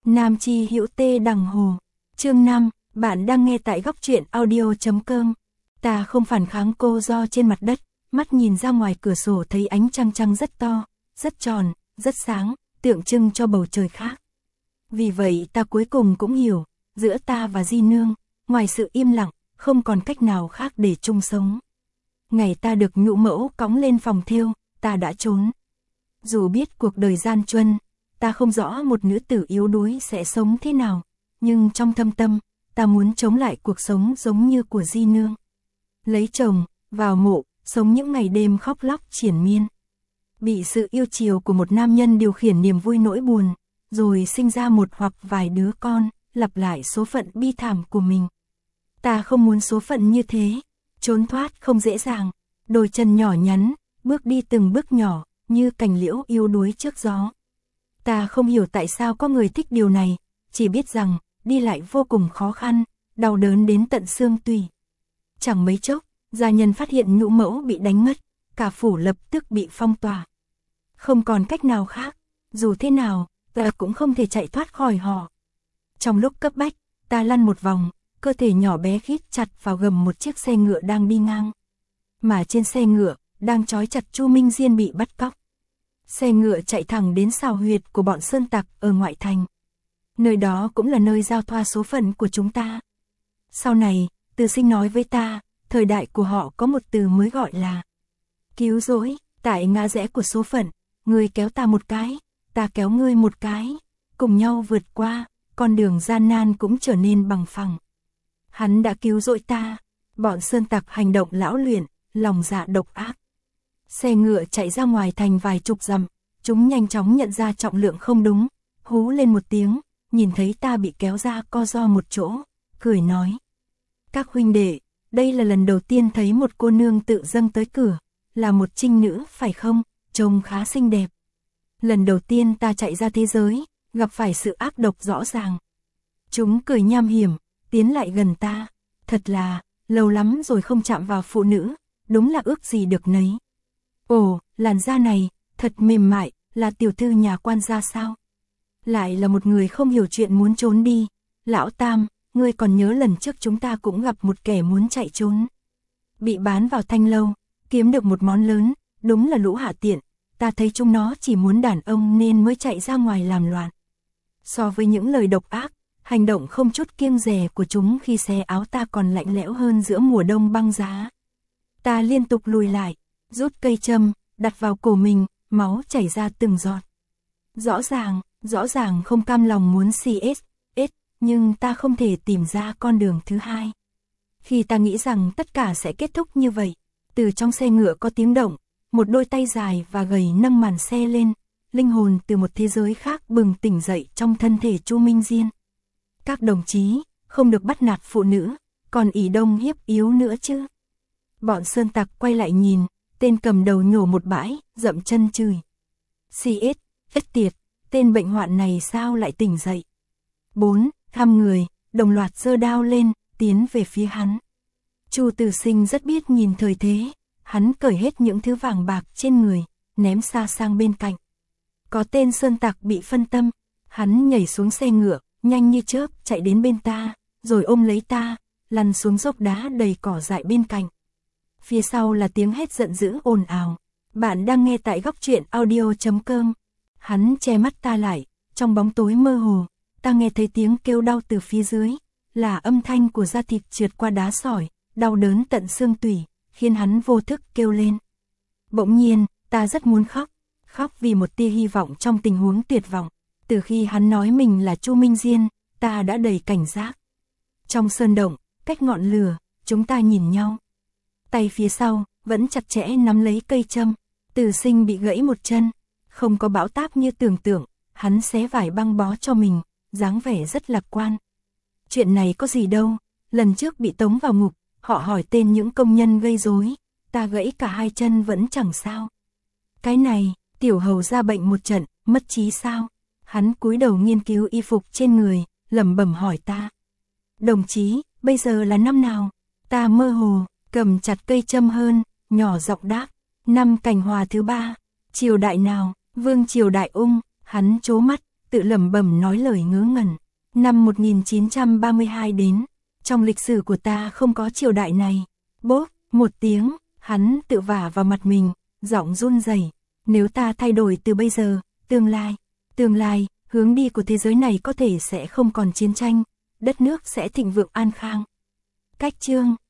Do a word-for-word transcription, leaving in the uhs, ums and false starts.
Nam Chi Hữu Tê Đằng Hồ. Chương năm, bạn đang nghe tại góc truyện audio.com. Ta không phản kháng cô do trên mặt đất, mắt nhìn ra ngoài cửa sổ thấy ánh trăng trăng rất to, rất tròn, rất sáng, tượng trưng cho bầu trời khác. Vì vậy ta cuối cùng cũng hiểu, giữa ta và Di Nương, ngoài sự im lặng, không còn cách nào khác để chung sống. Ngày ta được nhũ mẫu cõng lên phòng thêu, ta đã trốn. Dù biết cuộc đời gian truân, ta không rõ một nữ tử yếu đuối sẽ sống thế nào, nhưng trong thâm tâm, ta muốn chống lại cuộc sống giống như của Di Nương. Lấy chồng, vào mộ, sống những ngày đêm khóc lóc triền miên. Bị sự yêu chiều của một nam nhân điều khiển niềm vui nỗi buồn, rồi sinh ra một hoặc vài đứa con, lặp lại số phận bi thảm của mình. Ta không muốn số phận như thế, trốn thoát không dễ dàng, đôi chân nhỏ nhắn, bước đi từng bước nhỏ, như cành liễu yếu đuối trước gió. Ta không hiểu tại sao có người thích điều này, chỉ biết rằng, đi lại vô cùng khó khăn, đau đớn đến tận xương tủy. Chẳng mấy chốc, gia nhân phát hiện nhũ mẫu bị đánh mất, cả phủ lập tức bị phong tỏa. Không còn cách nào khác, dù thế nào, ta cũng không thể chạy thoát khỏi họ. Trong lúc cấp bách, ta lăn một vòng, cơ thể nhỏ bé khít chặt vào gầm một chiếc xe ngựa đang đi ngang. Mà trên xe ngựa, đang trói chặt Chu Minh Diên bị bắt cóc. Xe ngựa chạy thẳng đến xào huyệt của bọn sơn tặc ở ngoại thành. Nơi đó cũng là nơi giao thoa số phận của chúng ta. Sau này, Từ Sinh nói với ta, thời đại của họ có một từ mới gọi là cứu rỗi. Tại ngã rẽ của số phận, ngươi kéo ta một cái, ta kéo ngươi một cái, cùng nhau vượt qua, con đường gian nan cũng trở nên bằng phẳng. Hắn đã cứu rỗi ta, bọn sơn tặc hành động lão luyện, lòng dạ độc ác. Xe ngựa chạy ra ngoài thành vài chục dặm, chúng nhanh chóng nhận ra trọng lượng không đúng, hú lên một tiếng, nhìn thấy ta bị kéo ra co ro một chỗ, cười nói. Các huynh đệ, đây là lần đầu tiên thấy một cô nương tự dâng tới cửa, là một trinh nữ phải không, trông khá xinh đẹp. Lần đầu tiên ta chạy ra thế giới, gặp phải sự ác độc rõ ràng. Chúng cười nham hiểm, tiến lại gần ta, thật là, lâu lắm rồi không chạm vào phụ nữ, đúng là ước gì được nấy. Ồ, làn da này, thật mềm mại, là tiểu thư nhà quan gia sao? Lại là một người không hiểu chuyện muốn trốn đi. Lão Tam, ngươi còn nhớ lần trước chúng ta cũng gặp một kẻ muốn chạy trốn. Bị bán vào thanh lâu, kiếm được một món lớn, đúng là lũ hạ tiện. Ta thấy chúng nó chỉ muốn đàn ông nên mới chạy ra ngoài làm loạn. So với những lời độc ác, hành động không chút kiêng dè của chúng khi xé áo ta còn lạnh lẽo hơn giữa mùa đông băng giá. Ta liên tục lùi lại, rút cây châm, đặt vào cổ mình, máu chảy ra từng giọt. Rõ ràng, rõ ràng không cam lòng muốn xê ét ét, nhưng ta không thể tìm ra con đường thứ hai. Khi ta nghĩ rằng tất cả sẽ kết thúc như vậy, từ trong xe ngựa có tiếng động, một đôi tay dài và gầy nâng màn xe lên, linh hồn từ một thế giới khác bừng tỉnh dậy trong thân thể Chu Minh Diên. Các đồng chí, không được bắt nạt phụ nữ, còn ỷ đông hiếp yếu nữa chứ. Bọn sơn tặc quay lại nhìn, tên cầm đầu nhổ một bãi, dậm chân chửi. xê ét ét tiệt, tên bệnh hoạn này sao lại tỉnh dậy. Bốn, thăm người, đồng loạt giơ đao lên, tiến về phía hắn. Chu Từ Sinh rất biết nhìn thời thế, hắn cởi hết những thứ vàng bạc trên người, ném xa sang bên cạnh. Có tên sơn tặc bị phân tâm, hắn nhảy xuống xe ngựa, nhanh như chớp chạy đến bên ta, rồi ôm lấy ta, lăn xuống dốc đá đầy cỏ dại bên cạnh. Phía sau là tiếng hét giận dữ ồn ào. Bạn đang nghe tại góc truyện audio.com. Hắn che mắt ta lại, trong bóng tối mơ hồ, ta nghe thấy tiếng kêu đau từ phía dưới, là âm thanh của da thịt trượt qua đá sỏi, đau đớn tận xương tủy, khiến hắn vô thức kêu lên. Bỗng nhiên, ta rất muốn khóc, khóc vì một tia hy vọng trong tình huống tuyệt vọng. Từ khi hắn nói mình là Chu Minh Diên, ta đã đầy cảnh giác. Trong sơn động, cách ngọn lửa, chúng ta nhìn nhau. Tay phía sau, vẫn chặt chẽ nắm lấy cây châm. Từ Sinh bị gãy một chân, không có bão táp như tưởng tượng, hắn xé vải băng bó cho mình, dáng vẻ rất lạc quan. Chuyện này có gì đâu, lần trước bị tống vào ngục, họ hỏi tên những công nhân gây rối, ta gãy cả hai chân vẫn chẳng sao. Cái này, tiểu hầu ra bệnh một trận, mất trí sao? Hắn cúi đầu nghiên cứu y phục trên người, lẩm bẩm hỏi ta. Đồng chí, bây giờ là năm nào? Ta mơ hồ, cầm chặt cây châm hơn, nhỏ giọng đáp. Năm Cảnh Hòa thứ ba. Triều đại nào? Vương triều Đại Ung. Hắn trố mắt, tự lẩm bẩm nói lời ngớ ngẩn. Năm một nghìn chín trăm ba mươi hai đến, trong lịch sử của ta không có triều đại này. Bốp, một tiếng, hắn tự vả vào mặt mình, giọng run rẩy. Nếu ta thay đổi từ bây giờ, tương lai, tương lai, hướng đi của thế giới này có thể sẽ không còn chiến tranh, đất nước sẽ thịnh vượng an khang. Cách chương